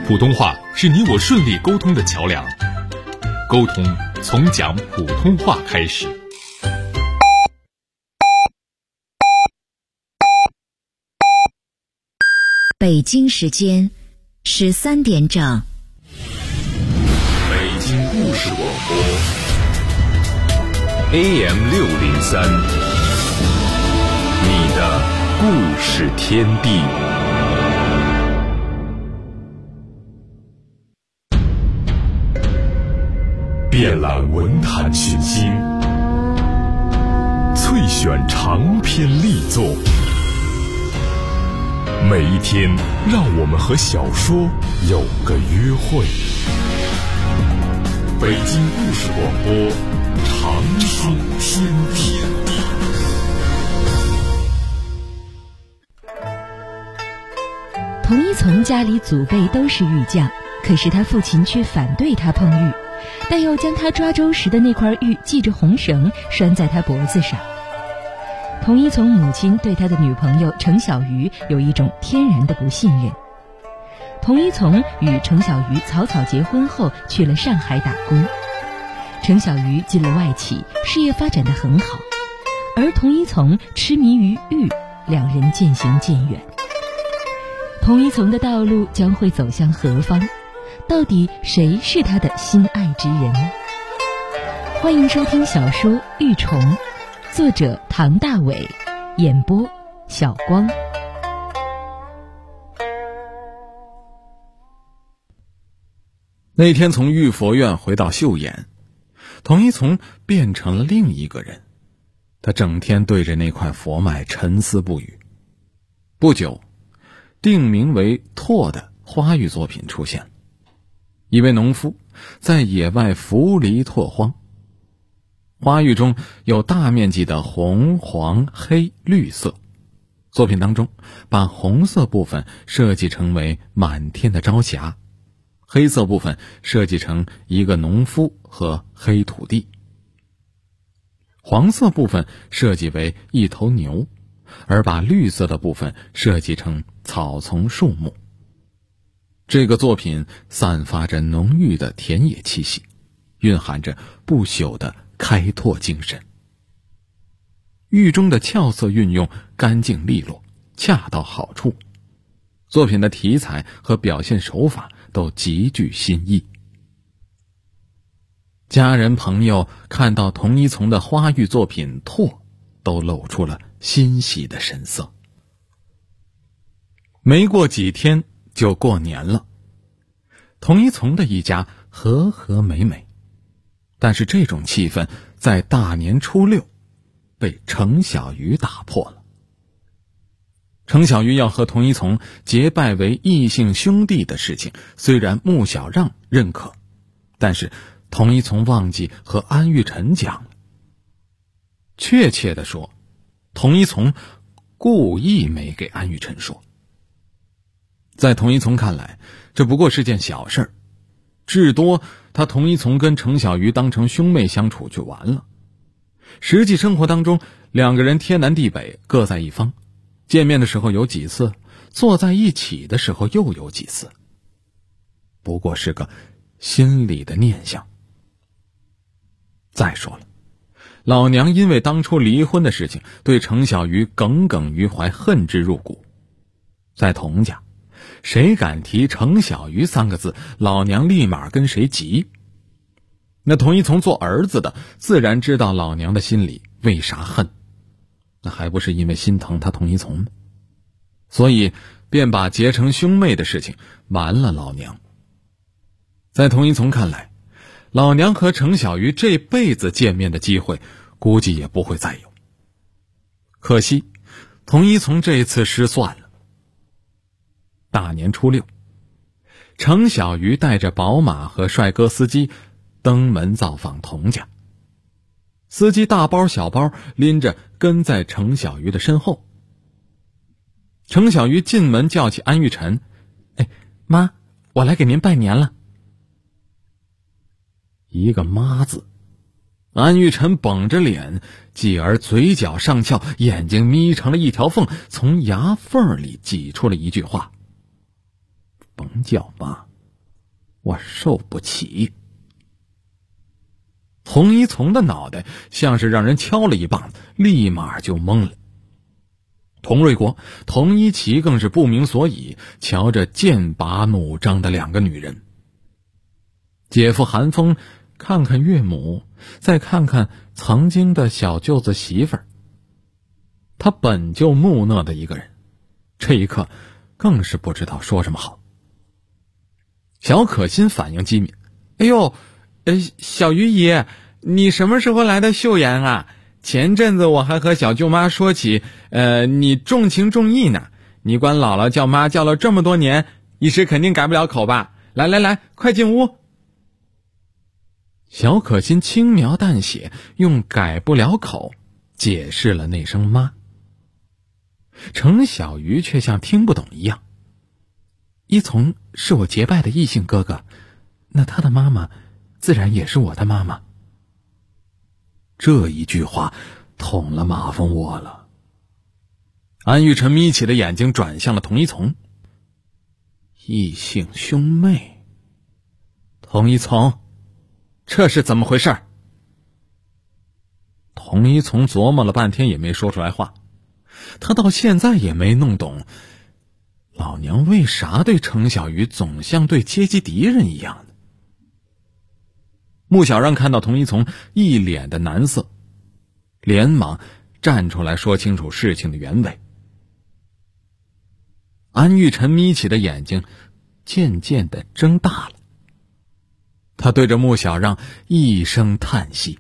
普通话是你我顺利沟通的桥梁，沟通从讲普通话开始。 北京时间13点整。 北京故事广播 AM603，你的故事天地。遍览文坛群星，萃选长篇力作，每一天让我们和小说有个约会。北京故事广播长书天地。 童一从家里祖辈都是玉匠，可是他父亲却反对他碰玉，但又将他抓周时的那块玉系着红绳拴在他脖子上。童一从母亲对他的女朋友程小鱼有一种天然的不信任。童一从与程小鱼草草结婚后去了上海打工，程小鱼进了外企，事业发展得很好，而童一从痴迷于玉，两人渐行渐远。童一从的道路将会走向何方？到底谁是他的心爱之人？欢迎收听小说《玉虫》，作者唐大伟，演播小光。 那天从玉佛院回到岫岩，童一从变成了另一个人。他整天对着那块佛脉沉思不语。不久，定名为拓的花玉作品出现。一位农夫在野外扶犁拓荒，花玉中有大面积的红、黄、黑、绿色。作品当中把红色部分设计成为满天的朝霞，黑色部分设计成一个农夫和黑土地，黄色部分设计为一头牛，而把绿色的部分设计成草丛树木。这个作品散发着浓郁的田野气息，蕴含着不朽的开拓精神。玉中的俏色运用干净利落，恰到好处。作品的题材和表现手法都极具新意。家人朋友看到童一从的花玉作品拓，都露出了欣喜的神色。没过几天就过年了，童一从的一家和和美美，但是这种气氛在大年初六被程小鱼打破了。程小鱼要和童一从结拜为异姓兄弟的事情，虽然穆小让认可，但是童一从忘记和安玉辰讲了。确切地说，童一从故意没给安玉辰说。在童一从看来，这不过是件小事儿，至多他童一从跟程小鱼当成兄妹相处就完了。实际生活当中，两个人天南地北，各在一方，见面的时候有几次，坐在一起的时候又有几次，不过是个心里的念想。再说了，老娘因为当初离婚的事情对程小鱼耿耿于怀，恨之入骨。在童家，谁敢提程小鱼三个字，老娘立马跟谁急。那童一从做儿子的自然知道老娘的心里为啥恨，那还不是因为心疼他童一从吗？所以便把结成兄妹的事情瞒了老娘。在童一从看来，老娘和程小鱼这辈子见面的机会估计也不会再有。可惜童一从这次失算了。大年初六，程小鱼带着宝马和帅哥司机登门造访童家。司机大包小包拎着跟在程小鱼的身后。程小鱼进门叫起安玉辰：“哎，妈，我来给您拜年了。”一个妈字，安玉辰绷着脸，继而嘴角上翘，眼睛眯成了一条缝，从牙缝里挤出了一句话：“甭叫妈， 我受不起。童一从的脑袋像是让人敲了一棒子，立马就懵了。童瑞国、童一奇更是不明所以，瞧着剑拔弩张的两个女人。姐夫韩风看看岳母，再看看曾经的小舅子媳妇儿。他本就木讷的一个人，这一刻更是不知道说什么好。小可心反应机敏，哎呦，小鱼姨，你什么时候来的岫岩啊？前阵子我还和小舅妈说起，你重情重义呢。你管姥姥叫妈叫了这么多年，一时肯定改不了口吧？来，快进屋。小可心轻描淡写用改不了口解释了那声妈。程小鱼却像听不懂一样。一从是我结拜的异性哥哥，那他的妈妈自然也是我的妈妈。这一句话捅了马蜂窝了。安玉晨眯起的眼睛转向了童一从。异性兄妹，童一从，这是怎么回事？童一从琢磨了半天也没说出来话，他到现在也没弄懂老娘为啥对程小鱼总像对阶级敌人一样呢？穆小让看到童一从一脸的难色，连忙站出来说清楚事情的原委。安玉晨眯起的眼睛渐渐地睁大了，他对着穆小让一声叹息，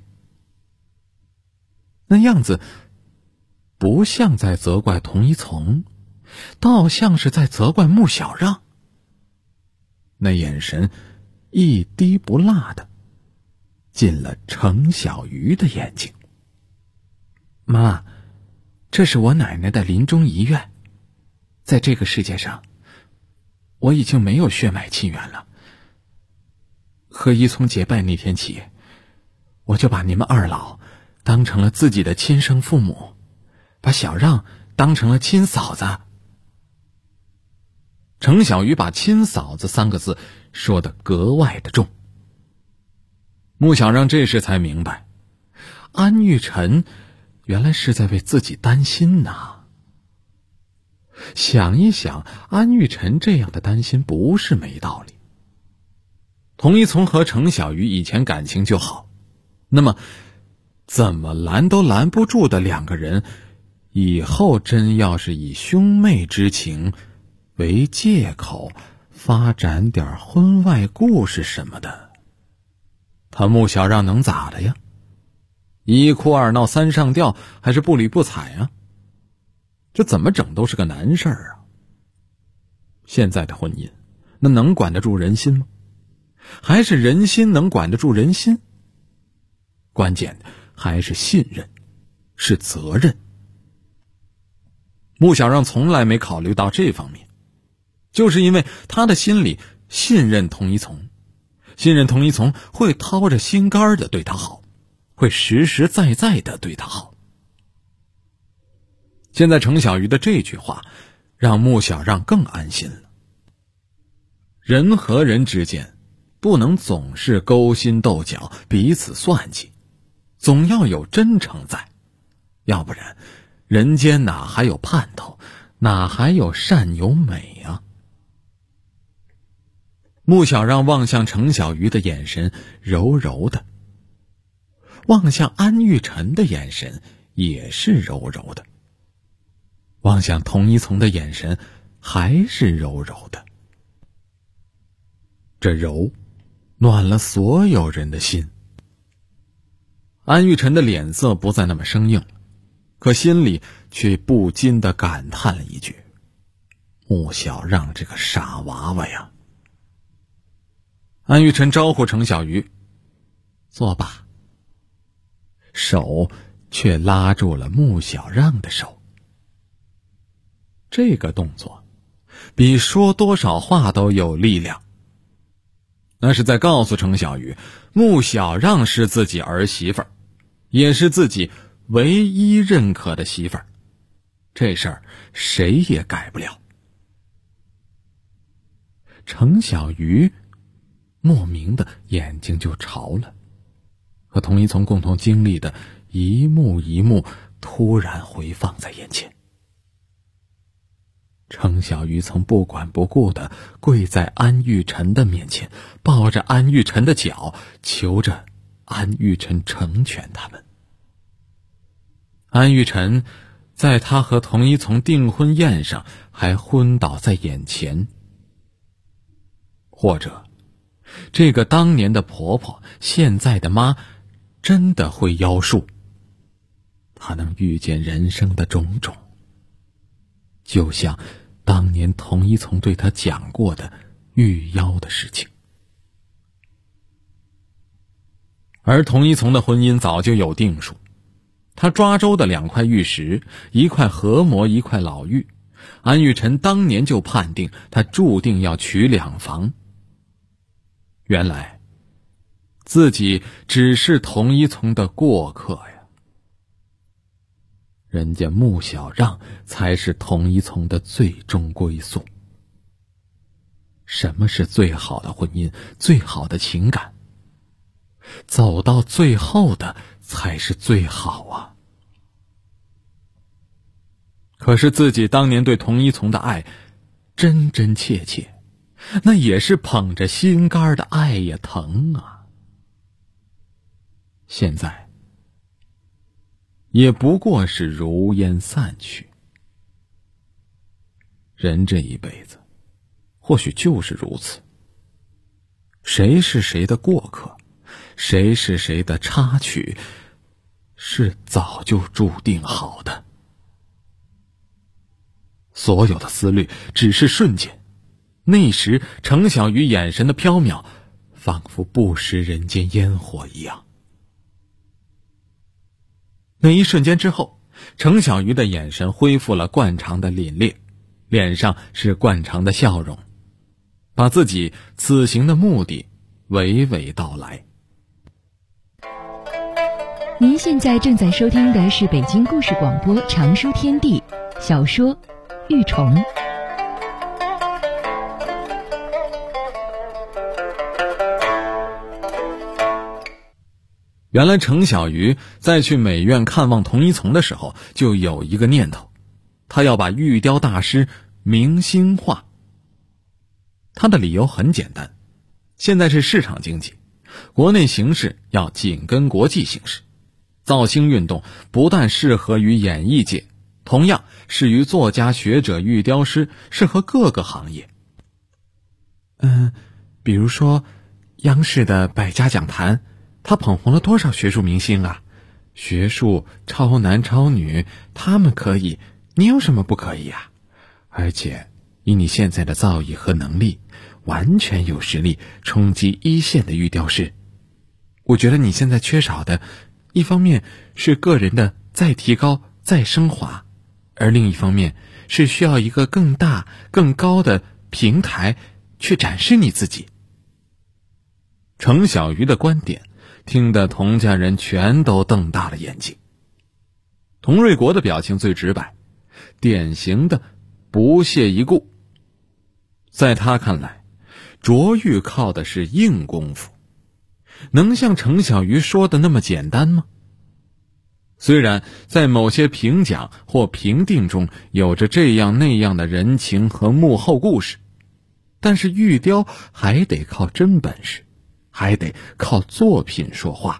那样子不像在责怪童一从，倒像是在责怪穆小让。那眼神一滴不落的进了程小鱼的眼睛。妈，这是我奶奶的临终遗愿，在这个世界上我已经没有血脉亲缘了。和一从结拜那天起，我就把你们二老当成了自己的亲生父母，把小让当成了亲嫂子。程小鱼把亲嫂子三个字说得格外的重。穆小让这时才明白，安玉晨原来是在为自己担心呐。想一想，安玉晨这样的担心不是没道理。童一从和程小鱼以前感情就好，那么怎么拦都拦不住的两个人，以后真要是以兄妹之情为借口发展点婚外故事什么的，他穆小让能咋的呀？一哭二闹三上吊，还是不理不睬啊？这怎么整都是个难事儿啊！现在的婚姻，那能管得住人心吗？还是人心能管得住人心？关键的还是信任，是责任。穆小让从来没考虑到这方面，就是因为他的心里信任童一从，信任童一从会掏着心肝的对他好，会实实在在的对他好。现在程小鱼的这句话让穆小让更安心了。人和人之间不能总是勾心斗角，彼此算计，总要有真诚在，要不然人间哪还有盼头，哪还有善有美啊？穆小让望向程小鱼的眼神柔柔的，望向安玉晨的眼神也是柔柔的，望向童一从的眼神还是柔柔的。这柔暖了所有人的心。安玉晨的脸色不再那么生硬，可心里却不禁地感叹了一句：穆小让这个傻娃娃呀。安玉晨招呼程小鱼坐吧，手却拉住了穆小让的手。这个动作比说多少话都有力量，那是在告诉程小鱼，穆小让是自己儿媳妇儿，也是自己唯一认可的媳妇儿，这事儿谁也改不了。程小鱼莫名的眼睛就潮了，和童一从共同经历的一幕一幕突然回放在眼前。程小鱼曾不管不顾地跪在安玉晨的面前，抱着安玉晨的脚，求着安玉晨成全他们。安玉晨在他和童一从订婚宴上还昏倒在眼前。或者这个当年的婆婆，现在的妈，真的会妖术，她能预见人生的种种，就像当年童一从对她讲过的御妖的事情。而童一从的婚姻早就有定数，他抓周的2块玉石，一块合模，一块老玉，安玉晨当年就判定他注定要娶2房。原来自己只是童一从的过客呀，人家穆小让才是童一从的最终归宿。什么是最好的婚姻，最好的情感？走到最后的才是最好啊。可是自己当年对童一从的爱真真切切，那也是捧着心肝的爱呀，疼啊。现在也不过是如烟散去。人这一辈子或许就是如此，谁是谁的过客，谁是谁的插曲，是早就注定好的。所有的思虑只是瞬间，那时程小鱼眼神的飘渺，仿佛不食人间烟火一样。那一瞬间之后，程小鱼的眼神恢复了惯常的凛冽，脸上是惯常的笑容，把自己此行的目的娓娓道来。 您现在正在收听的是北京故事广播长书天地小说《玉虫》。 原来程小鱼在去美院看望童一从的时候，就有一个念头，他要把玉雕大师明星化。他的理由很简单，现在是市场经济，国内形势要紧跟国际形势，造星运动不但适合于演艺界，同样适于作家、学者、玉雕师，适合各个行业。比如说央视的百家讲坛，他捧红了多少学术明星啊？学术超男超女，他们可以，你有什么不可以啊？而且以你现在的造诣和能力，完全有实力冲击一线的玉雕师。我觉得你现在缺少的，一方面是个人的再提高、再升华，而另一方面是需要一个更大、更高的平台去展示你自己。程小鱼的观点听得童家人全都瞪大了眼睛。童瑞国的表情最直白，典型的不屑一顾。在他看来，琢玉靠的是硬功夫，能像程小鱼说的那么简单吗？虽然在某些评奖或评定中有着这样那样的人情和幕后故事，但是玉雕还得靠真本事，还得靠作品说话。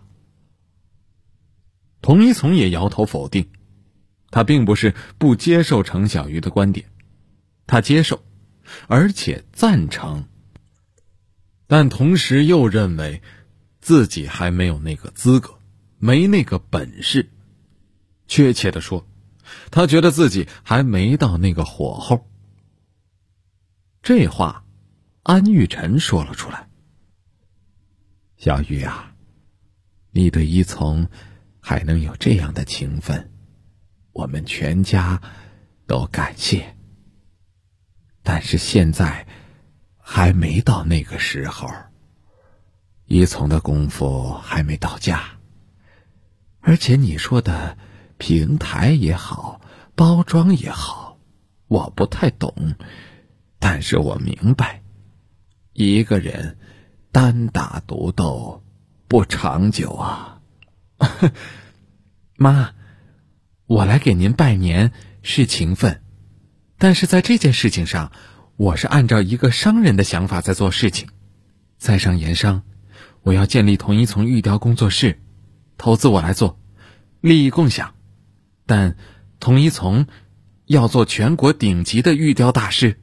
童一从也摇头否定，他并不是不接受程小鱼的观点，他接受，而且赞成，但同时又认为自己还没有那个资格，没那个本事。确切地说，他觉得自己还没到那个火候。这话安玉晨说了出来。小玉啊，你对一从还能有这样的情分，我们全家都感谢。但是现在还没到那个时候，一从的功夫还没到家，而且你说的平台也好，包装也好，我不太懂，但是我明白，一个人单打独斗不长久啊。妈，我来给您拜年是情分，但是在这件事情上，我是按照一个商人的想法在做事情。在商言商，我要建立同一丛玉雕工作室，投资我来做，利益共享，但同一丛要做全国顶级的玉雕大师。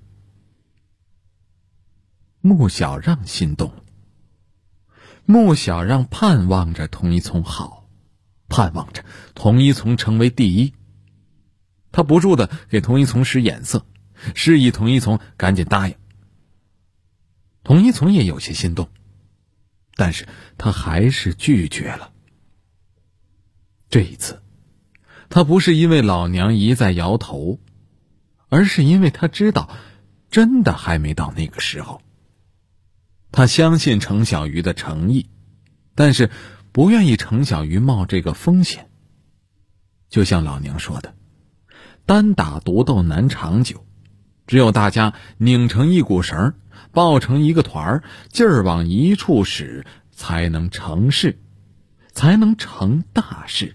穆小让心动，穆小让盼望着同一丛好，盼望着同一丛成为第一。他不住地给同一丛使眼色，示意同一丛赶紧答应。同一丛也有些心动，但是他还是拒绝了。这一次，他不是因为老娘一再摇头，而是因为他知道真的还没到那个时候。他相信程小鱼的诚意，但是不愿意程小鱼冒这个风险。就像老娘说的，单打独斗难长久，只有大家拧成一股绳，抱成一个团，劲儿往一处使，才能成事，才能成大事。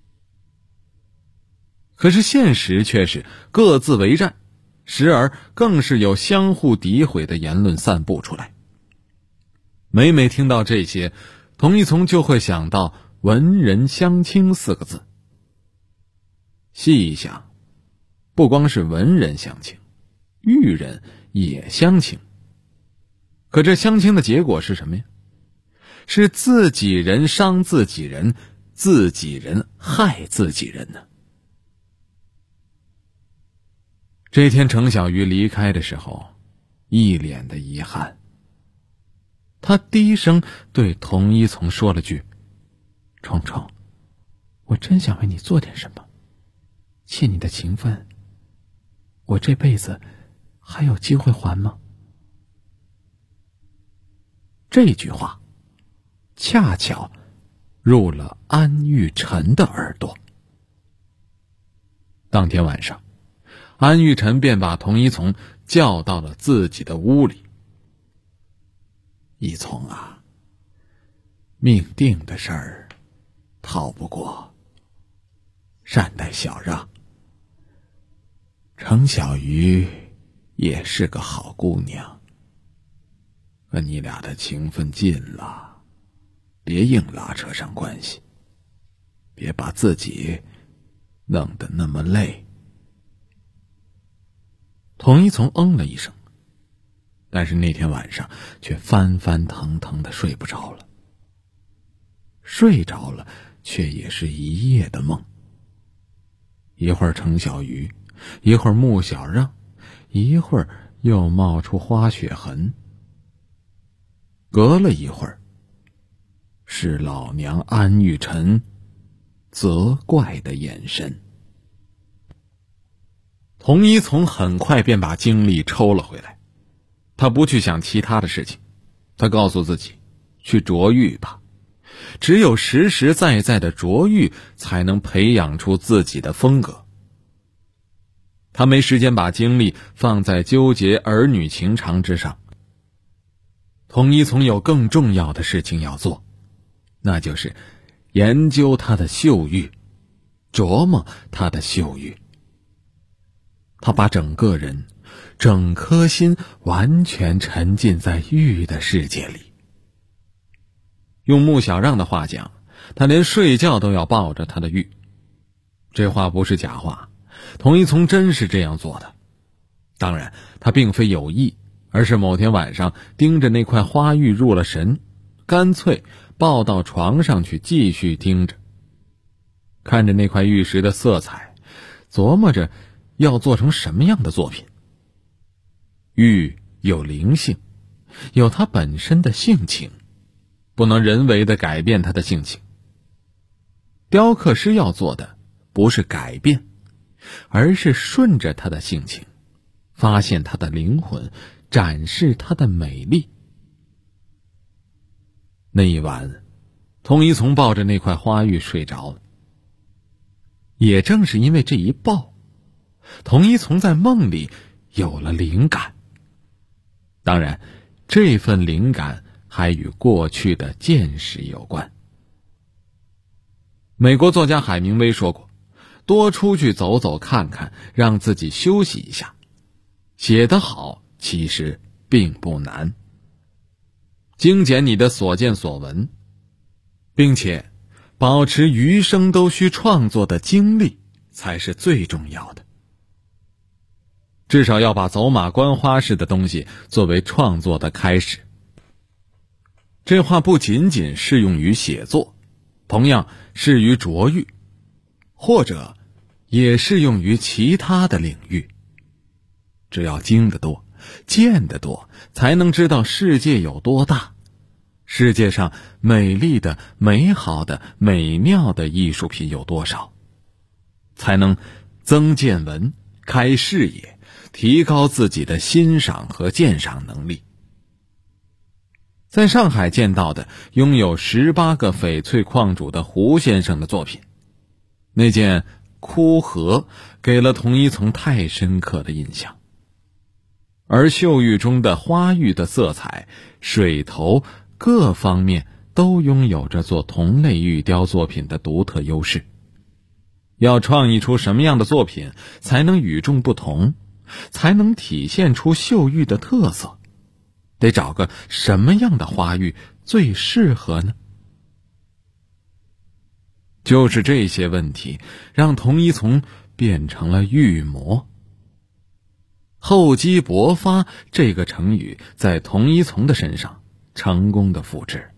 可是现实却是各自为战，时而更是有相互诋毁的言论散布出来。每每听到这些，同一丛就会想到文人相轻4个字。细一想，不光是文人相轻，玉人也相轻。可这相轻的结果是什么呀？是自己人伤自己人，自己人害自己人呢。这天程小鱼离开的时候，一脸的遗憾。他低声对同一丛说了句：虫虫，我真想为你做点什么，欠你的情分，我这辈子还有机会还吗？这句话恰巧入了安玉宸的耳朵。当天晚上，安玉宸便把同一丛叫到了自己的屋里。一丛啊，命定的事儿逃不过，善待小让。程小鱼也是个好姑娘，和你俩的情分尽了，别硬拉扯上关系，别把自己弄得那么累。同一丛嗯了一声，但是那天晚上却翻翻腾腾的睡不着了。睡着了，却也是一夜的梦。一会儿程小鱼，一会儿穆小让，一会儿又冒出花雪痕。隔了一会儿，是老娘安玉宸责怪的眼神。同一丛很快便把精力抽了回来，他不去想其他的事情，他告诉自己，去琢玉吧，只有实实在在的琢玉，才能培养出自己的风格。他没时间把精力放在纠结儿女情长之上。同一丛有更重要的事情要做，那就是研究他的绣玉，琢磨他的绣玉。他把整个人、整颗心完全沉浸在玉的世界里。用穆小让的话讲，他连睡觉都要抱着他的玉。这话不是假话，同一丛真是这样做的。当然，他并非有意，而是某天晚上盯着那块花玉入了神，干脆抱到床上去继续盯着。看着那块玉石的色彩，琢磨着要做成什么样的作品。玉有灵性，有它本身的性情，不能人为的改变它的性情。雕刻师要做的不是改变，而是顺着它的性情，发现它的灵魂，展示它的美丽。那一晚，同一丛抱着那块花玉睡着了。也正是因为这一抱，同一丛在梦里有了灵感。当然，这份灵感还与过去的见识有关。美国作家海明威说过，多出去走走看看，让自己休息一下。写得好其实并不难。精简你的所见所闻，并且保持余生都需创作的精力才是最重要的。至少要把走马观花式的东西作为创作的开始。这话不仅仅适用于写作，同样适于琢育，或者也适用于其他的领域。只要经得多，见得多，才能知道世界有多大，世界上美丽的、美好的、美妙的艺术品有多少，才能增见闻、开视野，提高自己的欣赏和鉴赏能力。在上海见到的拥有18个翡翠矿主的胡先生的作品，那件枯荷给了童一从太深刻的印象。而秀玉中的花玉的色彩、水头各方面都拥有着做同类玉雕作品的独特优势。要创意出什么样的作品才能与众不同，才能体现出秀玉的特色，得找个什么样的花玉最适合呢？就是这些问题让童一从变成了玉魔。厚积薄发这个成语在童一从的身上成功的复制。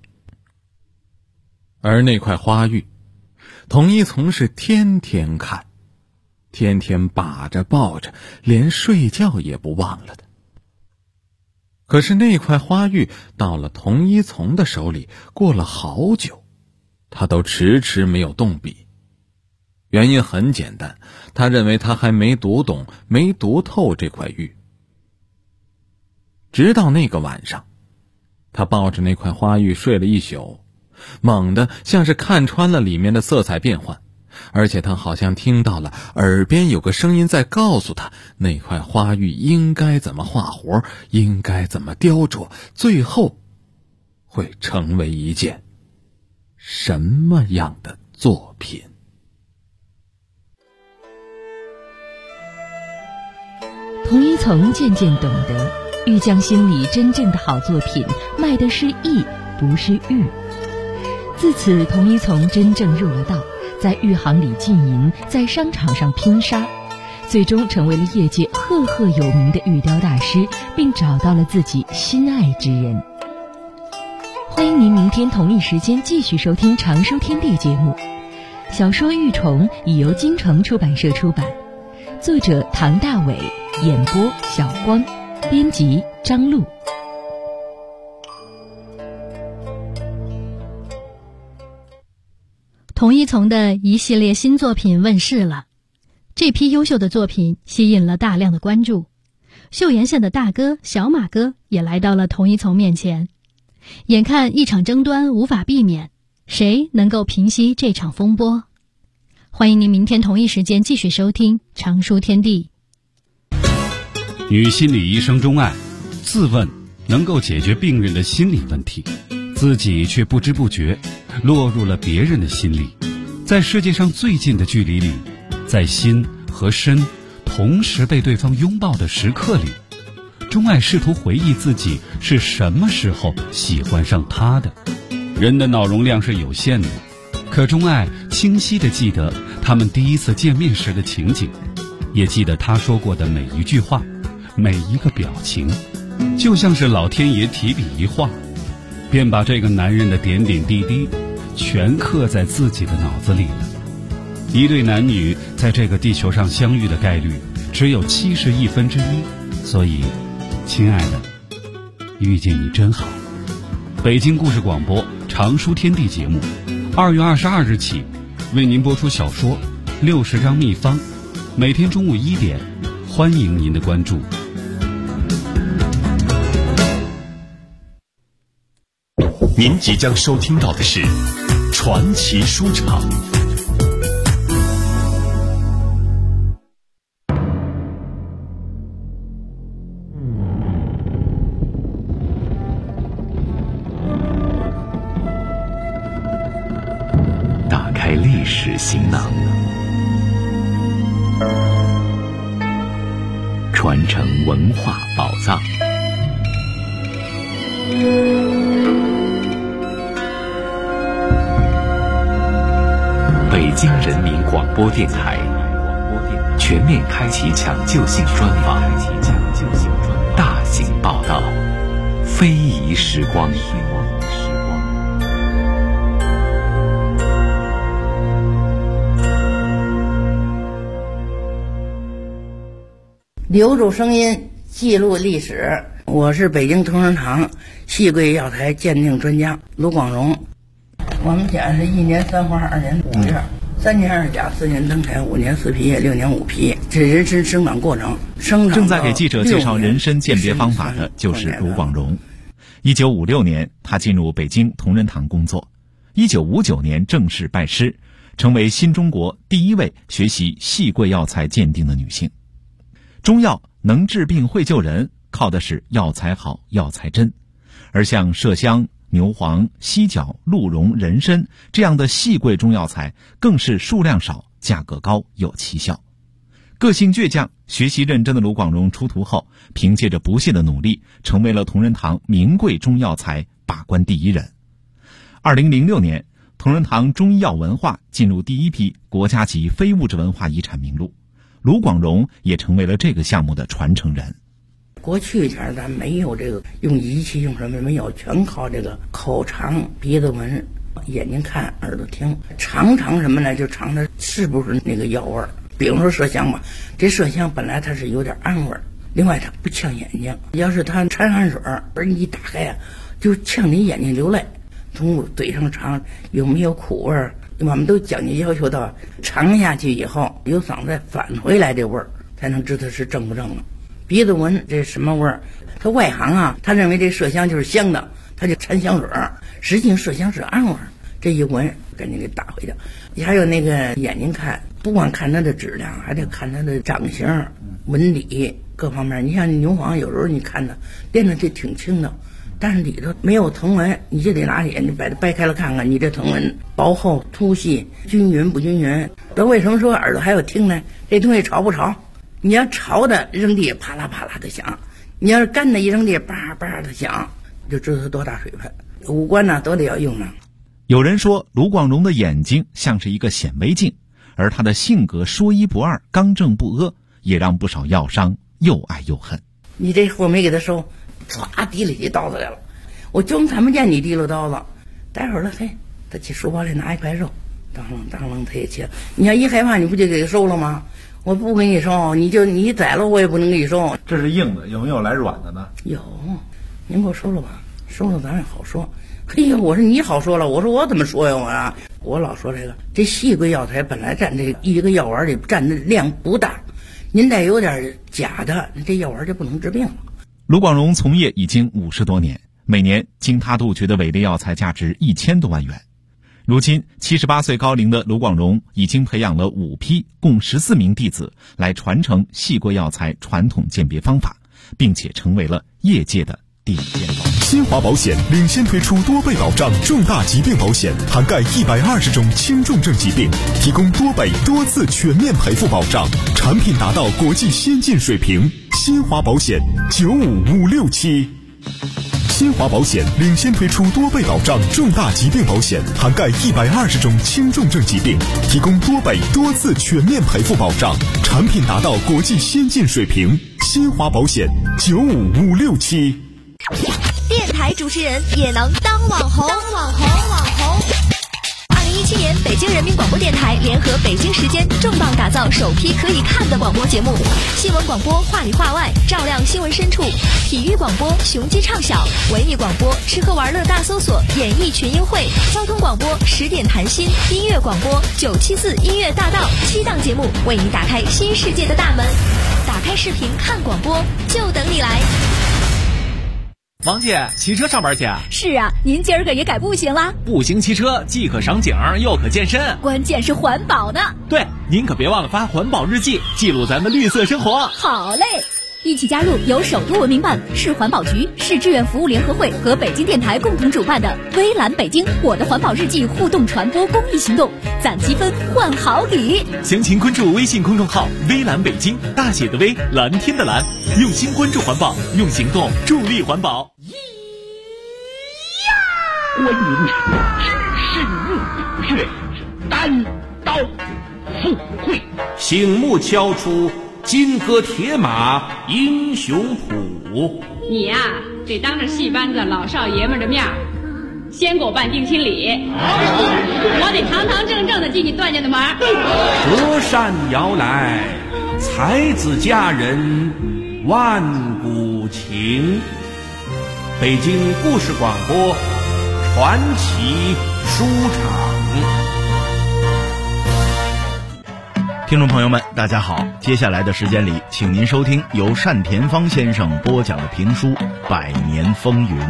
而那块花玉，童一从是天天看，天天把着抱着，连睡觉也不忘了的。可是那块花玉到了童一从的手里，过了好久，他都迟迟没有动笔。原因很简单，他认为他还没读懂、没读透这块玉。直到那个晚上，他抱着那块花玉睡了一宿，猛地像是看穿了里面的色彩变换，而且他好像听到了耳边有个声音在告诉他，那块花玉应该怎么画活，应该怎么雕琢，最后会成为一件什么样的作品。 童一从渐渐懂得，玉匠心里真正的好作品卖的是艺，不是玉。自此，童一从真正入了道，在玉行里经营，在商场上拼杀，最终成为了业界赫赫有名的玉雕大师，并找到了自己心爱之人。欢迎您明天同一时间继续收听常书天地节目。小说《玉虫》已由京城出版社出版，作者唐大伟，演播小光，编辑张璐。 童一从的一系列新作品问世了，这批优秀的作品吸引了大量的关注。岫岩县的大哥小马哥也来到了童一从面前，眼看一场争端无法避免，谁能够平息这场风波？欢迎您明天同一时间继续收听常书天地。 女心理医生钟爱自问能够解决病人的心理问题，自己却不知不觉落入了别人的心里。在世界上最近的距离里，在心和身同时被对方拥抱的时刻里，钟爱试图回忆自己是什么时候喜欢上他的。人的脑容量是有限的，可钟爱清晰地记得他们第一次见面时的情景，也记得他说过的每一句话，每一个表情，就像是老天爷提笔一画，便把这个男人的点点滴滴全刻在自己的脑子里了。一对男女在这个地球上相遇的概率只有1/71，所以亲爱的，遇见你真好。北京故事广播常书天地节目2月22日起为您播出小说60张秘方，每天中午1点，欢迎您的关注。 您即将收听到的是传奇书场。 史行囊，传承文化宝藏。北京人民广播电台全面开启抢救性专访，大型报道，非遗时光。 留住声音，记录历史。我是北京同仁堂戏桂药材鉴定专家卢广荣。我们家是1年3花2年5叶，3年2甲4年登台5年4皮叶6年5皮，这人参生长过程。 正在给记者介绍人参鉴别方法的就是卢广荣。1956年，他进入北京同仁堂工作。1959年正式拜师，成为新中国第一位学习戏桂药材鉴定的女性。中药能治病会救人，靠的是药材好、药材真。而像麝香、牛黄、犀角、鹿茸、人参这样的细贵中药材，更是数量少、价格高、有奇效。个性倔强、学习认真的卢广荣出徒后，凭借着不懈的努力，成为了同仁堂名贵中药材把关第一人。2006年，同仁堂中医药文化进入第一批国家级非物质文化遗产名录，卢广荣也成为了这个项目的传承人。 过去前咱没有这个用仪器用什么没有，全靠这个口尝、鼻子闻、眼睛看、耳朵听，尝什么呢？就尝它是不是那个药味儿。比如说麝香吧，这麝香本来它是有点暗味儿，另外它不呛眼睛。要是它掺汗水，而你一打开啊，就呛你眼睛流泪。从嘴上尝有没有苦味儿，我们都讲究要求到尝下去以后由嗓子返回来这味儿，才能知道是正不正了。鼻子闻这什么味儿？他外行啊，他认为这麝香就是香的，他就掺香水儿，实际上麝香是暗味儿。这一闻赶紧给打回去。还有那个眼睛看，不光看它的质量，还得看它的长形、纹理各方面。你像牛黄，有时候你看它练的这挺轻的，但是里头没有藤纹，你就得拿眼睛把它掰开了看看，你这藤纹薄厚、粗细、均匀不均匀。这为什么说耳朵还有听呢？这东西潮不潮？你要潮的扔地啪啦啪啦的响，你要是干的一扔地叭叭的响，就知道它多大水分。五官呢都得要用呢。 有人说卢广荣的眼睛像是一个显微镜，而他的性格说一不二、刚正不阿，也让不少药商又爱又恨。 你这货没给他收，唰提了起刀子来了，我就看不见你提溜刀子。待会儿了，嘿，他去书包里拿一块肉，当啷他也切。你要一害怕，你不就给他收了吗？我不给你收，你宰了我也不能给你收。 这是硬的，有没有来软的呢？ 有，您给我收了吧，收了咱也好说。嘿呀，我说你好说了，我说我怎么说呀？我老说这细桂药材本来占这一个药丸里占的量不大，您再有点假的，这药丸就不能治病了。 卢广荣从业已经50多年，每年经他杜绝的伪劣药材价值1000多万元。如今78岁高龄的卢广荣已经培养了5批共14名弟子来传承细桂药材传统鉴别方法，并且成为了业界的顶尖保险。 新华保险领先推出多倍保障重大疾病保险，涵盖120种轻重症疾病，提供多倍多次全面赔付保障，产品达到国际先进水平。新华保险95567。新华保险领先推出多倍保障重大疾病保险，涵盖120种轻重症疾病，提供多倍多次全面赔付保障，产品达到国际先进水平。新华保险95567。 电台主持人也能当网红。2017年，北京人民广播电台联合北京时间重磅打造首批可以看的广播节目，新闻广播话里话外，照亮新闻深处；体育广播雄鸡唱晓，文艺广播吃喝玩乐大搜索，演艺群英会；交通广播10点谈心，音乐广播974音乐大道，7档节目为你打开新世界的大门。打开视频看广播，就等你来。 王姐，骑车上班去？ 是啊，您今儿个也改步行啦？ 步行骑车既可赏景又可健身， 关键是环保呢。 对，您可别忘了发环保日记，记录咱们绿色生活。 好嘞。 一起加入由首都文明办、市环保局、市志愿服务联合会和北京电台共同主办的微蓝北京我的环保日记互动传播公益行动，攒积分换好礼。 详情关注微信公众号微蓝北京，大写的微，蓝天的蓝，用心关注环保，用行动助力环保。 观音只是入穴，单刀赴会， 醒目敲出金戈铁马英雄谱。 你呀，得当着戏班子老少爷们的面先给我办定亲礼，我得堂堂正正的进你段家的门。 隔山遥来，才子佳人万古情。北京故事广播传奇书场。 听众朋友们，大家好，接下来的时间里，请您收听由单田芳先生播讲的评书《百年风云》。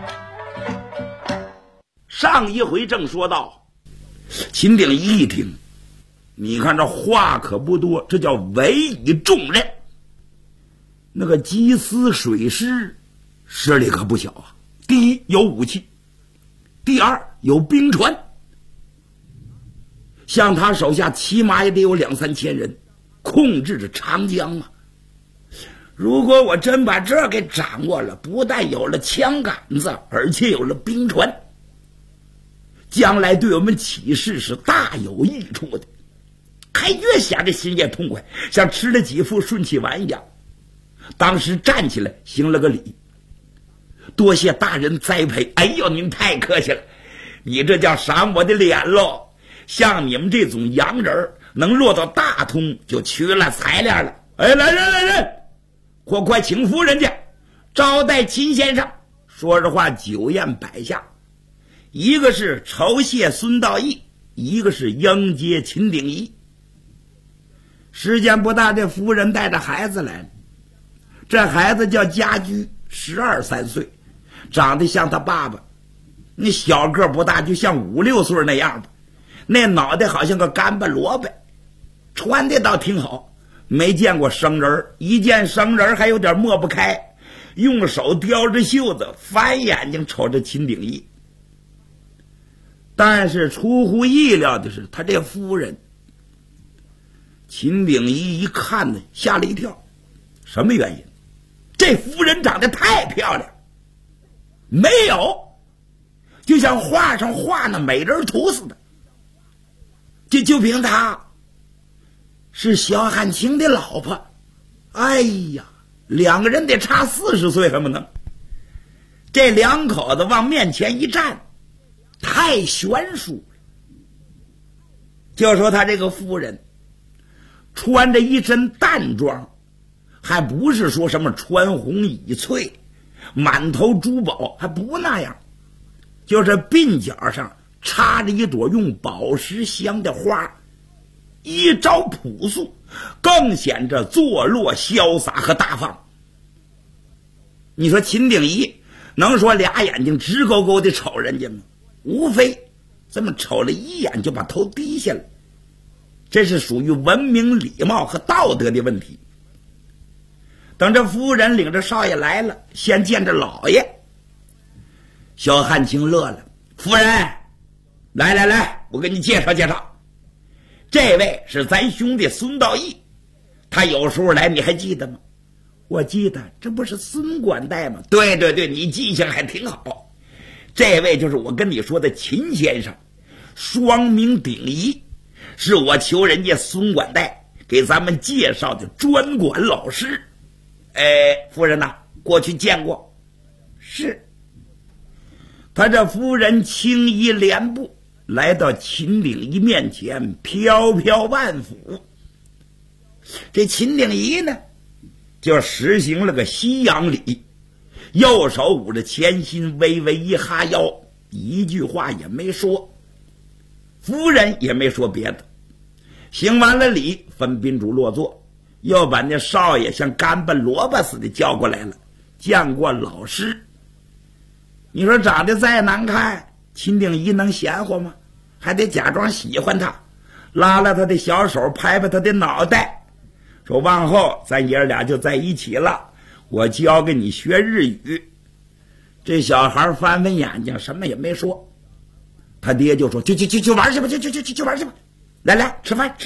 上一回正说到，秦鼎一一听，你看这话可不多，这叫委以重任。那个缉私水师势力可不小啊！第一有武器，第二有兵船，像他手下起码也得有2-3千人，控制着长江啊。如果我真把这给掌握了，不但有了枪杆子，而且有了兵船，将来对我们起事是大有益处的。还越想着心也痛快，像吃了几副顺气丸一样。当时站起来行了个礼，多谢大人栽培。哎呦，您太客气了，你这叫赏我的脸喽。像你们这种洋人能落到大通，就缺了材料了。哎，来人，快请夫人家招待秦先生。说着话，酒宴摆下，一个是酬谢孙道义，一个是迎接秦鼎一。时间不大，这夫人带着孩子来了。这孩子叫家驹，12-13岁，长得像他爸爸。那小个不大，就像5-6岁那样吧。那脑袋好像个干巴萝卜，穿的倒挺好，没见过生人，一见生人还有点抹不开，用手叼着袖子，翻眼睛瞅着秦鼎一。但是出乎意料的是，他这夫人秦鼎一一看呢，吓了一跳。什么原因？这夫人长得太漂亮，没有，就像画上画那美人图似的。就凭她是萧汉卿的老婆，哎呀，两个人得差40岁还不能。这两口子往面前一站，太悬殊了。就说他这个夫人穿着一身淡装，还不是说什么穿红倚翠满头珠宝，还不那样，就是鬓角上插着一朵用宝石镶的花，衣着朴素，更显着坐落潇洒和大方。你说秦鼎一能说俩眼睛直勾勾的瞅人家吗？无非这么瞅了一眼就把头低下了，这是属于文明礼貌和道德的问题。等这夫人领着少爷来了，先见着老爷。萧汉卿乐了，夫人，来，我给你介绍介绍，这位是咱兄弟孙道义，他有时候来，你还记得吗？我记得，这不是孙管带吗？对，你记性还挺好。这位就是我跟你说的秦先生，双名鼎一，是我求人家孙管带给咱们介绍的专管老师。夫人呐，过去见过。是。他这夫人轻衣莲步来到秦鼎一面前，飘飘万府。这秦鼎一呢，就实行了个西洋礼，右手捂着前心，微微一哈腰，一句话也没说。夫人也没说别的，行完了礼，分宾主落座，又把那少爷像干巴萝卜似的叫过来了，见过老师。你说长得再难看，秦鼎一能闲活吗？还得假装喜欢他，拉拉他的小手，拍拍他的脑袋，说往后咱爷俩就在一起了。 我教给你学日语。这小孩翻翻眼睛，什么也没说。他爹就说：“去玩去吧，去玩去吧！来，吃饭。”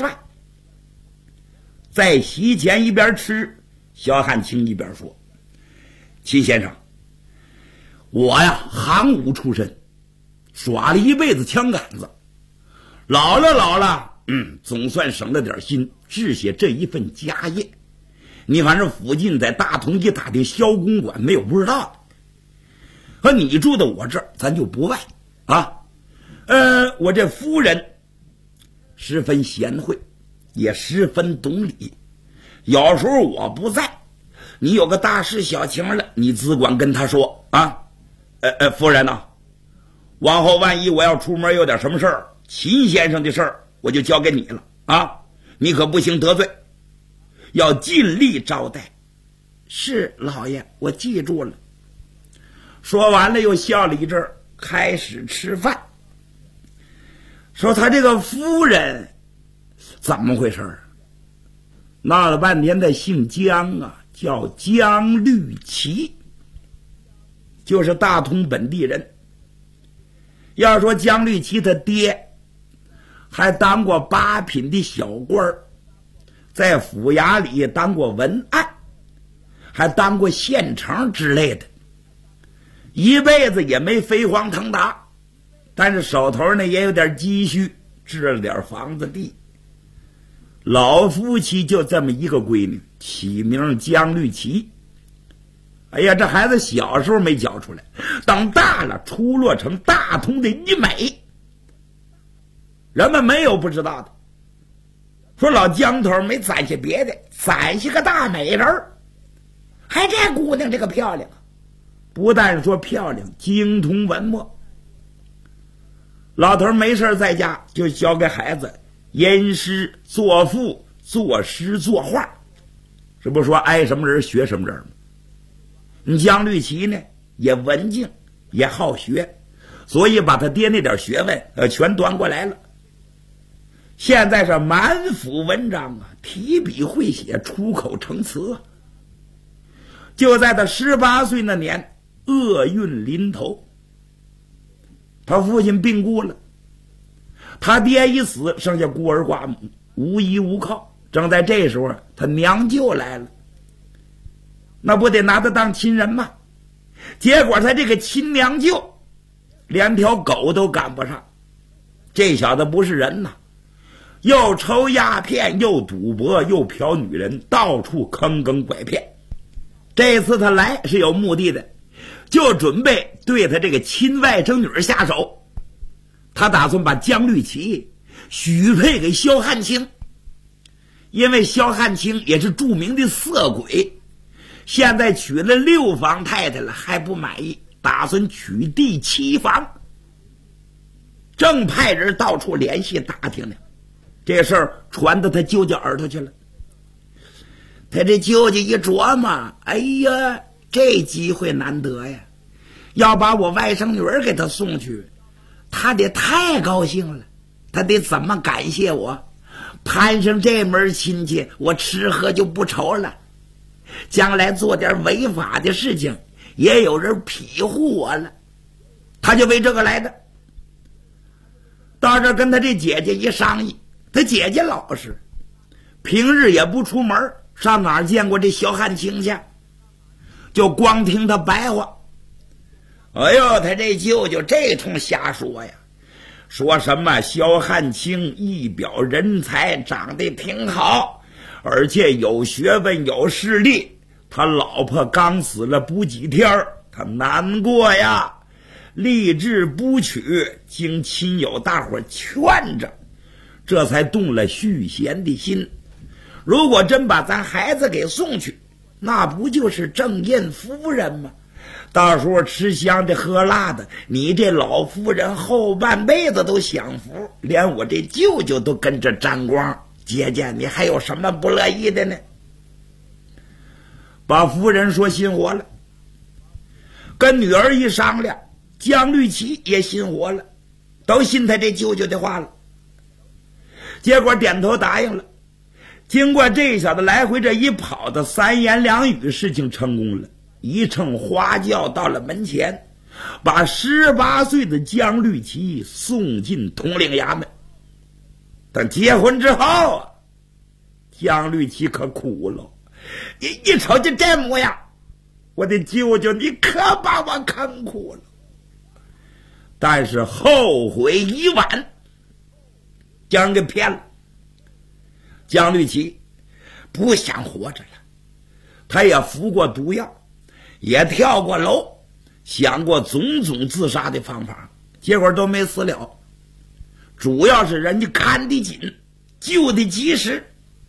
在席前一边吃，萧汉卿一边说：“齐先生，我呀，行武出身，耍了一辈子枪杆子，老了，总算省了点心，治些这一份家业。你反正附近在大同一打听萧公馆，没有不知道的。和你住的我这儿，咱就不外啊。我这夫人十分贤惠，也十分懂礼。有时候我不在，你有个大事小情了，你只管跟他说啊。夫人呐，往后万一我要出门有点什么事儿，秦先生的事儿我就交给你了啊，你可不行得罪，要尽力招待。是老爷，我记住了。说完了又笑了一阵，开始吃饭。说他这个夫人怎么回事？闹了半天他姓姜啊，叫姜绿旗，就是大同本地人。要说姜绿旗他爹还当过8品的小官，在府衙里当过文案，还当过县丞之类的，一辈子也没飞黄腾达，但是手头呢也有点积蓄，置了点房子地。老夫妻就这么一个闺女，起名姜绿旗。哎呀，这孩子小时候没教出来，等大了出落成大同的一美，人们没有不知道的。说老姜头没攒下别的，攒下个大美人，还这姑娘这个漂亮，不但说漂亮，精通文墨。老头没事在家就教给孩子吟诗作赋、作诗作画，这不说挨什么人学什么人吗？你姜绿旗呢也文静也好学，所以把他爹那点学问全端过来了。现在是满腹文章啊，提笔会写，出口成词。就在他18岁那年，厄运临头，他父亲病故了，他爹一死，剩下孤儿寡母，无依无靠。正在这时候，他娘舅来了，那不得拿他当亲人吗？结果他这个亲娘舅连条狗都赶不上，这小子不是人呐，又抽鸦片，又赌博，又嫖女人，到处坑坑拐骗。这次他来是有目的的，就准备对他这个亲外甥女下手。他打算把姜绿旗许配给萧汉卿，因为萧汉卿也是著名的色鬼，现在娶了6房太太了还不满意，打算娶第7房。正派人到处联系打听呢，这事儿传到他舅舅耳朵去了。他这舅舅一琢磨，哎呀，这机会难得呀，要把我外甥女儿给他送去，他得太高兴了，他得怎么感谢我？攀上这门亲戚，我吃喝就不愁了，将来做点违法的事情也有人庇护我了。他就为这个来的。到这跟他这姐姐一商议，他姐姐老实，平日也不出门，上哪儿见过这萧汉卿去？就光听他白话。哎呦，他这舅舅这通瞎说呀，说什么萧汉卿一表人才，长得挺好，而且有学问有势力，他老婆刚死了不几天，他难过呀，立志不娶，经亲友大伙劝着，这才动了续弦的心。如果真把咱孩子给送去，那不就是正印夫人吗？到时候吃香的喝辣的，你这老夫人后半辈子都享福，连我这舅舅都跟着沾光。姐姐，你还有什么不乐意的呢？把夫人说心活了，跟女儿一商量，姜绿旗也心活了，都信他这舅舅的话了。结果点头答应了。 经过这小子来回这一跑的3言2语，事情成功了。一乘花轿到了门前，把18岁的江绿旗送进统领衙门。等结婚之后啊，江绿旗可苦了，一瞅就这模样，我的舅舅你可把我坑苦了。但是后悔已晚，将人给骗了。江绿旗不想活着了，他也服过毒药，也跳过楼，想过种种自杀的方法，结果都没死了。主要是人家看得紧，救得及时。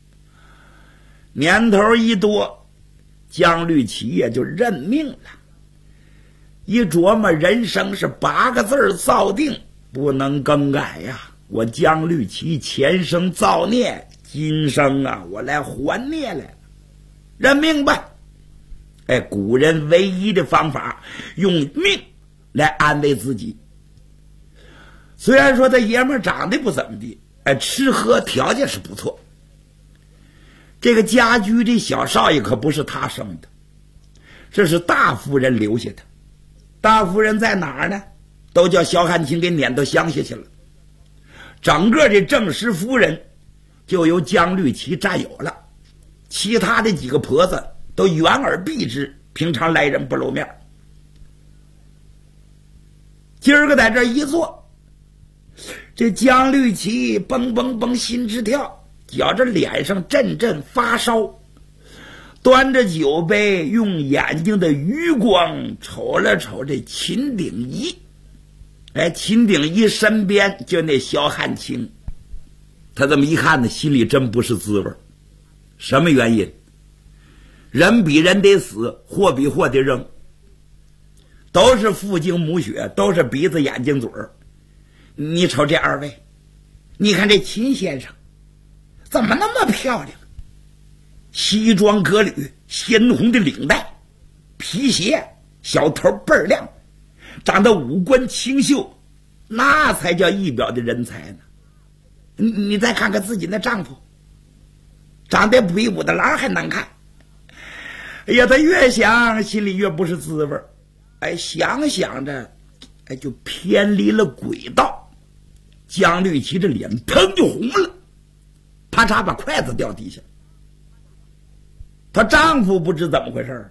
年头一多，江绿旗也就认命了。一琢磨，人生是8个字造定，不能更改呀。我江绿旗前生造孽，今生啊，我来还孽来了，认命吧。哎，古人唯一的方法，用命来安慰自己。虽然说他爷们长得不怎么地，哎，吃喝条件是不错。这个家居的小少爷可不是他生的，这是大夫人留下的。大夫人在哪儿呢？都叫萧汉卿给撵到乡下去了。整个这正室夫人就由江绿旗占有了，其他的几个婆子都远而避之，平常来人不露面。今儿个在这一坐，这江绿旗蹦蹦蹦心直跳，觉着脸上阵阵发烧，端着酒杯，用眼睛的余光瞅了瞅这秦鼎仪。哎，秦鼎仪身边就那萧汉卿，他这么一看呢，心里真不是滋味。什么原因？人比人得死，货比货得扔，都是父精母血，都是鼻子眼睛嘴儿。你瞅这二位，你看这秦先生怎么那么漂亮？西装革履，鲜红的领带，皮鞋，小头倍儿亮，长得五官清秀，那才叫一表的人才呢。你再看看自己那丈夫，长得比武大郎还难看。哎呀，他越想心里越不是滋味。哎，想想着，哎，就偏离了轨道。江绿旗这脸腾就红了，啪嚓把筷子掉地下。她丈夫不知怎么回事，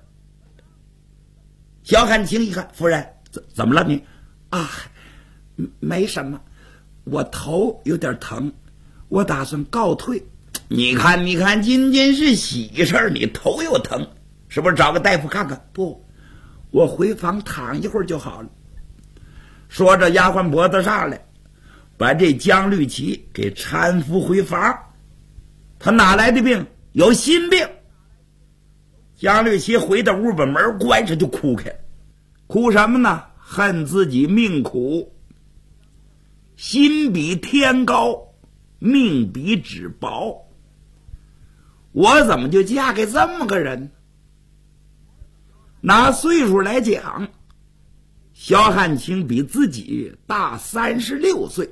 萧汉卿一看，夫人怎么了你？啊，没什么，我头有点疼，我打算告退。你看，今天是喜事儿，你头又疼，是不是找个大夫看看？不，我回房躺一会儿就好了。说着，丫鬟脖子上来，把这江绿旗给搀扶回房。他哪来的病？有心病。江绿旗回到屋，把门关上就哭开。哭什么呢？恨自己命苦，心比天高，命比纸薄。我怎么就嫁给这么个人？拿岁数来讲，萧汉卿比自己大36岁，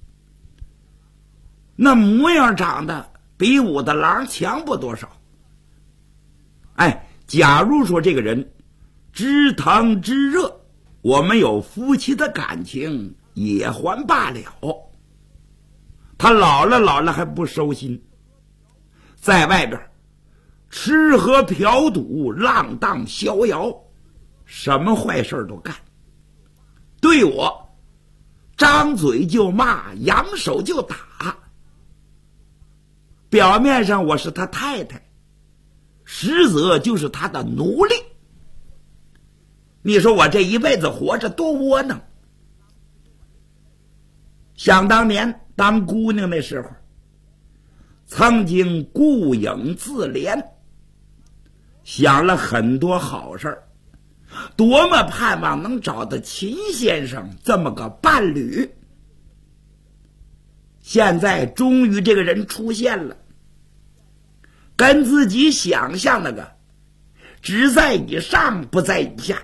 那模样长得比武大郎强不多少。哎，假如说这个人知疼知热，我们有夫妻的感情也还罢了。他老了还不收心，在外边吃喝嫖赌，浪荡逍遥，什么坏事都干。对我张嘴就骂，扬手就打。表面上我是他太太，实则就是他的奴隶。你说我这一辈子活着多窝囊。想当年当姑娘那时候，曾经顾影自怜，想了很多好事儿，多么盼望能找到秦先生这么个伴侣。现在终于这个人出现了，跟自己想象那个只在以上不在以下。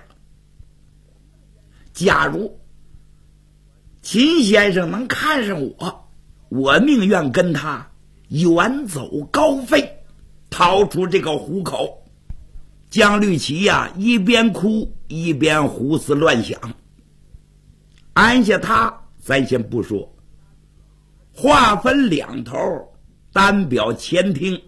假如秦先生能看上我，我宁愿跟他远走高飞，逃出这个虎口。江绿旗呀，一边哭一边胡思乱想。按下他咱先不说，话分两头，单表前听。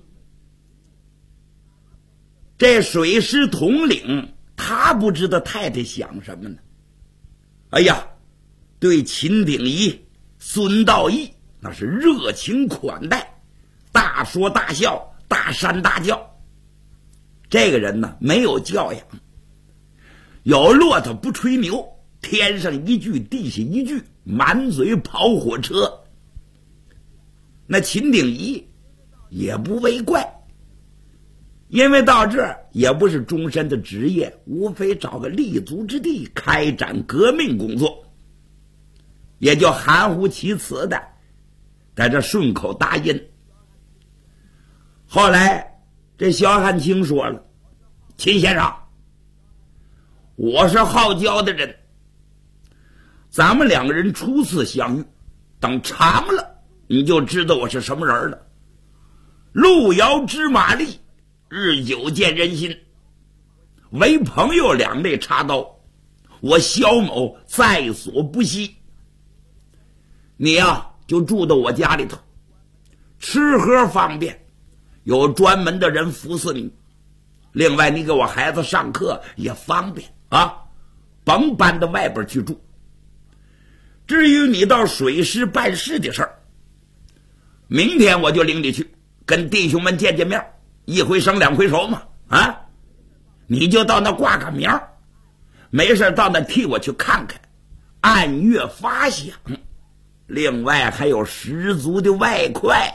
这水师统领他不知道太太想什么呢。哎呀，对秦鼎仪、孙道义那是热情款待，大说大笑，大煽大叫。这个人呢，没有教养，有骆驼不吹牛，天上一句地下一句，满嘴跑火车。那秦鼎仪也不为怪，因为到这儿也不是终身的职业，无非找个立足之地开展革命工作，也就含糊其辞的在这顺口答应。后来这萧汉卿说了，秦先生，我是好交的人，咱们两个人初次相遇，等长了你就知道我是什么人了。路遥知马力，日久见人心，为朋友两肋插刀，我萧某在所不惜。你呀，就住到我家里头，吃喝方便，有专门的人服侍你。另外你给我孩子上课也方便啊，甭搬到外边去住。至于你到水师办事的事儿，明天我就领你去跟弟兄们见见面，一回生两回熟嘛啊！你就到那挂个名，没事到那替我去看看，按月发饷，另外还有十足的外快，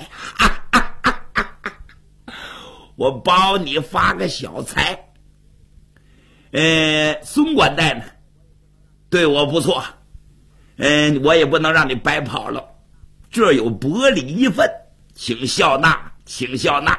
我包你发个小财。孙管带呢对我不错，我也不能让你白跑了，这有薄礼一份，请笑纳，请笑纳。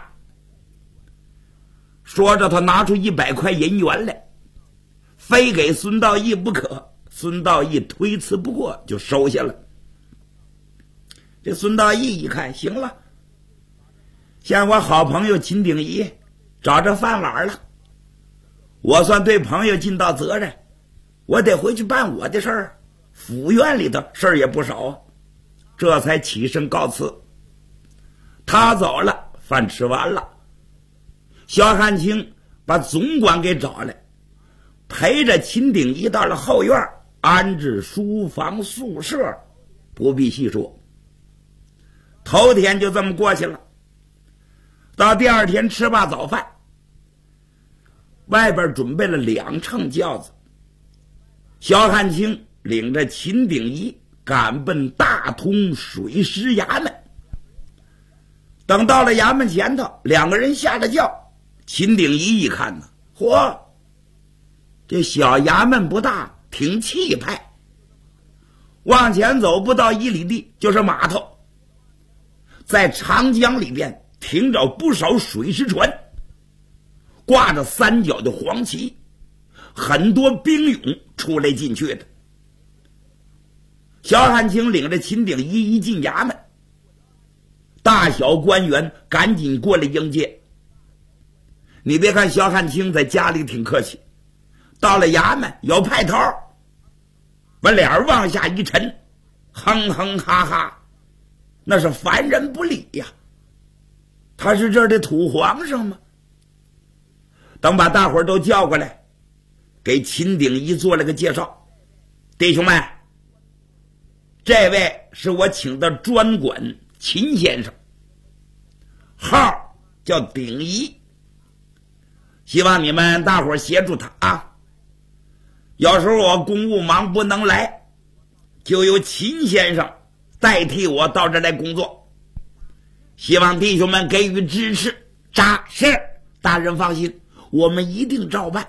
说着他拿出100块银元来，非给孙道义不可。孙道义推辞不过，就收下了。这孙道义一看，行了，像我好朋友秦鼎仪找着饭碗了，我算对朋友尽到责任，我得回去办我的事儿，府院里的事儿也不少啊。这才起身告辞。他走了，饭吃完了，萧汉卿把总管给找来，陪着秦鼎仪到了后院，安置书房宿舍，不必细说。头天就这么过去了。到第二天吃罢早饭，外边准备了2乘轿子，萧汉卿领着秦鼎仪赶奔大同水师衙门。等到了衙门前头，两个人下了轿，秦鼎仪一看呢，嚯，这小衙门不大，挺气派。往前走不到1里地就是码头，在长江里边停着不少水师船，挂着3角的黄旗，很多兵勇出来进去的。萧汉卿领着秦鼎仪一进衙门，大小官员赶紧过来迎接。你别看萧汉卿在家里挺客气，到了衙门有派头，把脸往下一沉，哼哼哈哈，那是凡人不理呀。他是这儿的土皇上吗？等把大伙儿都叫过来，给秦鼎仪做了个介绍。弟兄们，这位是我请的专管秦先生，号叫鼎仪，希望你们大伙儿协助他啊。有时候我公务忙不能来，就由秦先生代替我到这来工作，希望弟兄们给予支持。是，大人放心，我们一定照办。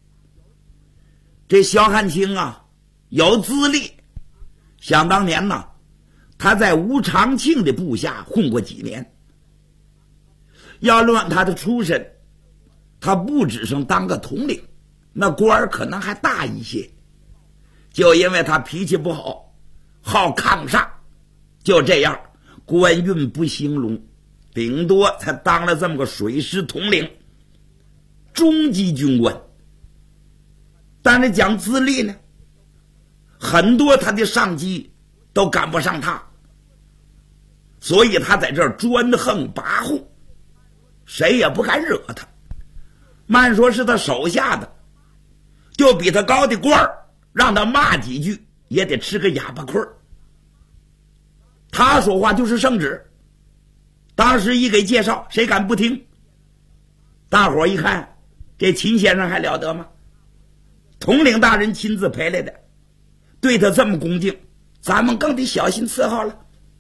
这萧汉卿啊，有资历，想当年呢，他在吴长庆的部下混过几年。要论他的出身，他不只是当个统领，那官儿可能还大一些。就因为他脾气不好，好抗煞，就这样官运不兴隆， 顶多才当了这么个水师统领，中级军官。但是讲资历呢，很多他的上级都赶不上他，所以他在这儿专横跋扈，谁也不敢惹他。慢说是他手下的，就比他高的官儿，让他骂几句也得吃个哑巴亏儿。他说话就是圣旨，当时一给介绍，谁敢不听？大伙儿一看，这秦先生还了得吗？统领大人亲自陪来的，对他这么恭敬，咱们更得小心伺候了。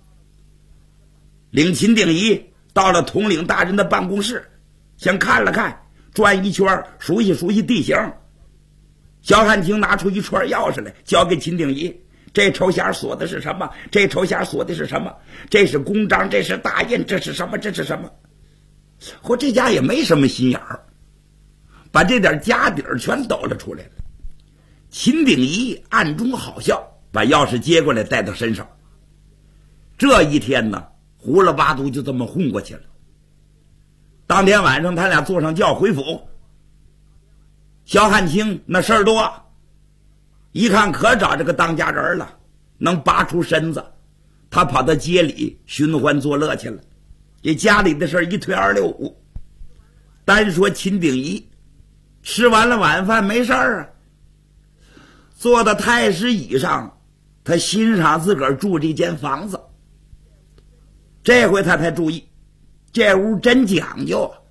领秦鼎仪到了统领大人的办公室，先看了看，转一圈，熟悉熟悉地形。萧汉卿拿出一串钥匙来，交给秦鼎仪。这抽匣锁的是什么？这抽匣锁的是什么？这是公章，这是大印，这是什么？这是什么？或这家也没什么心眼儿，把这点家底儿全抖了出来了。秦鼎仪暗中好笑，把钥匙接过来带到身上。这一天呢，胡了八嘟就这么混过去了。当天晚上他俩坐上轿回府，萧汉卿那事儿多，一看可找这个当家人了，能拔出身子，他跑到街里寻欢作乐去了。这家里的事一推二六五。单说秦鼎仪吃完了晚饭没事儿啊，坐到太师椅上，他欣赏自个儿住这间房子。这回他才注意，这屋真讲究啊，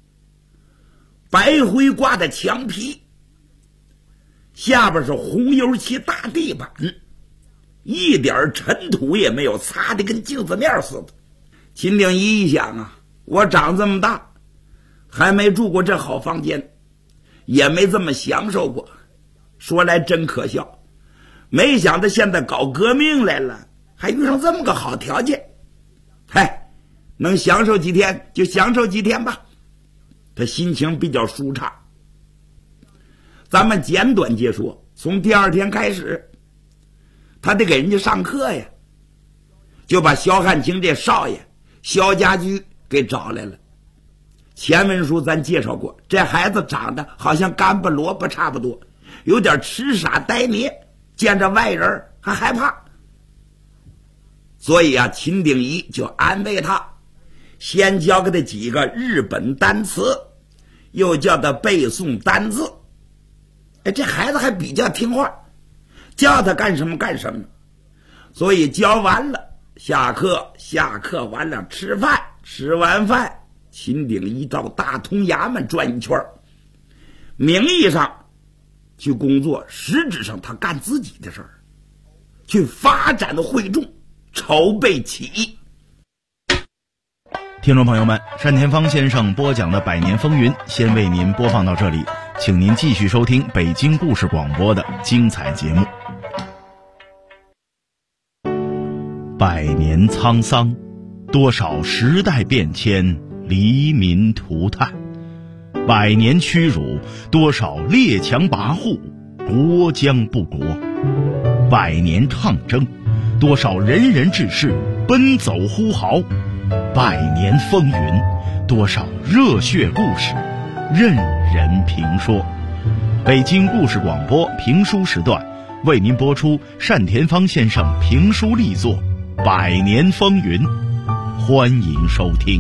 白灰挂的墙皮，下边是红油漆大地板，一点尘土也没有，擦得跟镜子面似的。秦鼎仪一想啊，我长这么大还没住过这好房间，也没这么享受过，说来真可笑，没想到现在搞革命来了，还遇上这么个好条件。嗨，能享受几天就享受几天吧。他心情比较舒畅。咱们简短接说，从第二天开始，他得给人家上课呀，就把萧汉卿这少爷萧家驹给找来了。前文书咱介绍过，这孩子长得好像干巴萝卜差不多，有点痴傻呆捏，见着外人还害怕。所以啊，秦鼎仪就安慰他，先教给他几个日本单词，又叫他背诵单字。哎，这孩子还比较听话，叫他干什么干什么。所以教完了，下课完了吃饭，吃完饭，秦鼎仪到大通衙门转一圈，名义上去工作，实质上他干自己的事儿，去发展会众，筹备起义。 听众朋友们，单田芳先生播讲的《百年风云》先为您播放到这里，请您继续收听北京故事广播的精彩节目。百年沧桑，多少时代变迁，黎民涂炭；百年屈辱，多少列强跋扈，国将不国；百年抗争，多少仁人志士奔走呼号；百年风云，多少热血故事任人评说。北京故事广播评书时段为您播出单田芳先生评书力作《百年风云》，欢迎收听。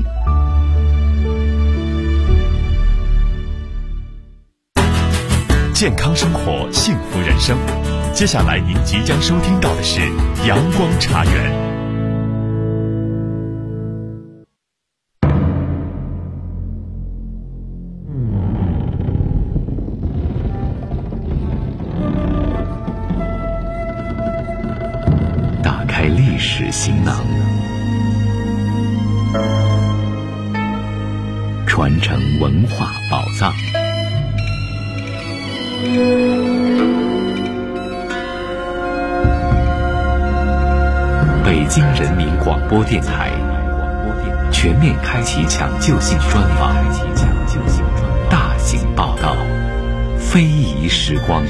健康生活，幸福人生。接下来您即将收听到的是阳光茶园。 打开历史行囊，传承文化宝藏。北京人民广播电台全面开启抢救性专访，大型报道，非遗时光。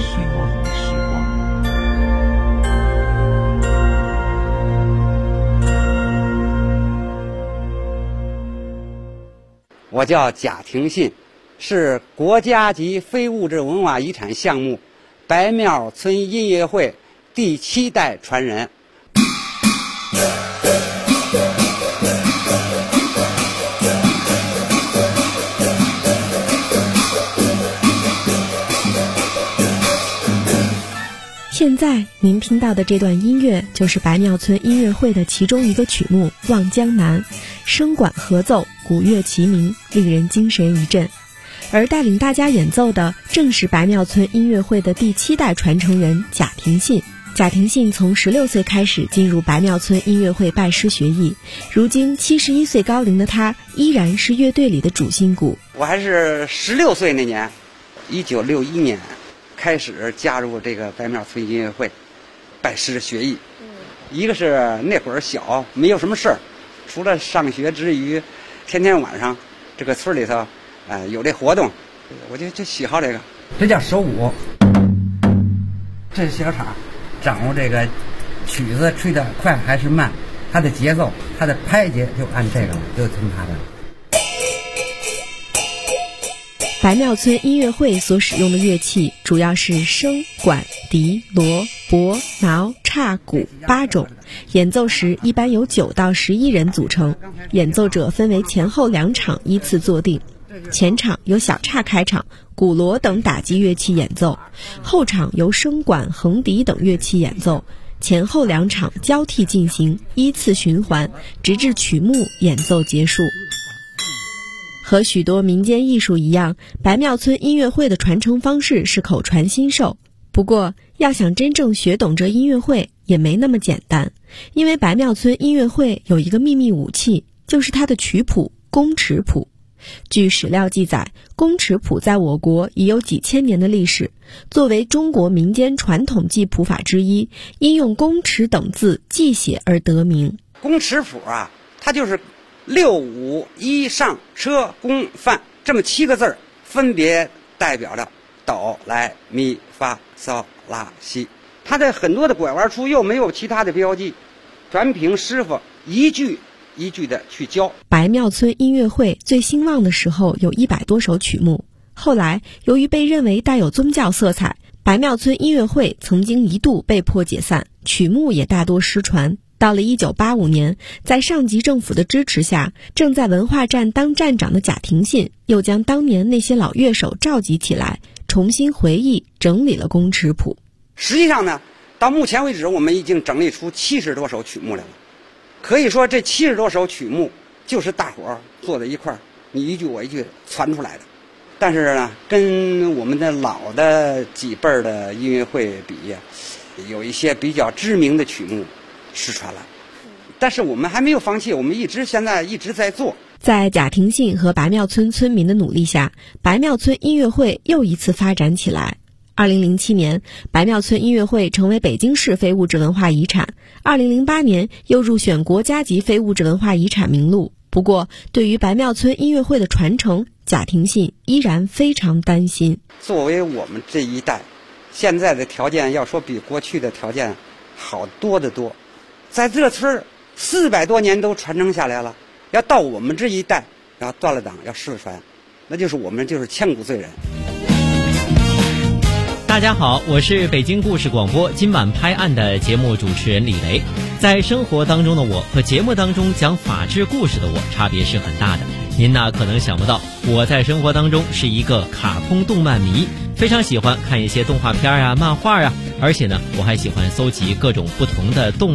我叫贾廷信，是国家级非物质文化遗产项目白庙村音乐会第7代传人。 现在您听到的这段音乐就是白庙村音乐会的其中一个曲目《望江南》，声管合奏，鼓乐齐鸣，令人精神一振。而带领大家演奏的正是白庙村音乐会的第7代传承人贾廷信。贾廷信从16岁开始进入白庙村音乐会拜师学艺，如今71岁高龄的他依然是乐队里的主心骨。 我还是16岁那年，1961年开始加入这个白庙村音乐会，拜师学艺。一个是那会儿小，没有什么事儿，除了上学之余，天天晚上这个村里头，有这活动，我就喜好这个。这叫手鼓，这是小叉，掌握这个曲子吹得快还是慢，它的节奏，它的拍节就按这个，就听它的。 白庙村音乐会所使用的乐器主要是笙、管、笛、锣、钹、挠、叉、鼓8种，演奏时一般由9到11人组成，演奏者分为前后2场依次坐定。前场由小叉开场，鼓锣等打击乐器演奏，后场由笙管、横笛等乐器演奏，前后2场交替进行，依次循环，直至曲目演奏结束。和许多民间艺术一样，白庙村音乐会的传承方式是口传心授。不过，要想真正学懂这音乐会也没那么简单，因为白庙村音乐会有一个秘密武器，就是它的曲谱宫尺谱。据史料记载，宫尺谱在我国已有几千年的历史，作为中国民间传统记谱法之一，因用宫尺等字记写而得名。 宫尺谱啊，它就是6、5、1上车宫范这么7个字，分别代表着哆来咪发嗦拉西。它的很多的拐弯处又没有其他的标记，全凭师傅一句一句的去教。 白庙村音乐会最兴旺的时候有100多首曲目，后来由于被认为带有宗教色彩，白庙村音乐会曾经一度被迫解散，曲目也大多失传。到了1985年，在上级政府的支持下，正在文化站当站长的贾廷信又将当年那些老乐手召集起来，重新回忆整理了宫尺谱。 实际上呢，到目前为止我们已经整理出70多首曲目来了。可以说这70多首曲目就是大伙儿坐在一块儿，你一句我一句传出来的。但是呢，跟我们的老的几辈儿的音乐会比，有一些比较知名的曲目失传了，但是我们还没有放弃，我们现在一直在做。 在贾廷信和白庙村村民的努力下，白庙村音乐会又一次发展起来。2007年，白庙村音乐会成为北京市非物质文化遗产，2008年又入选国家级非物质文化遗产名录。不过，对于白庙村音乐会的传承，贾廷信依然非常担心。 作为我们这一代，现在的条件要说比过去的条件好多得多。在这村400多年都传承下来了，要到我们这一代要断了档要失传，那就是我们就是千古罪人。 大家好，我是北京故事广播今晚拍案的节目主持人李雷。在生活当中的我和节目当中讲法治故事的我差别是很大的。您呢可能想不到，我在生活当中是一个卡通动漫迷，非常喜欢看一些动画片啊、漫画啊，而且呢我还喜欢搜集各种不同的动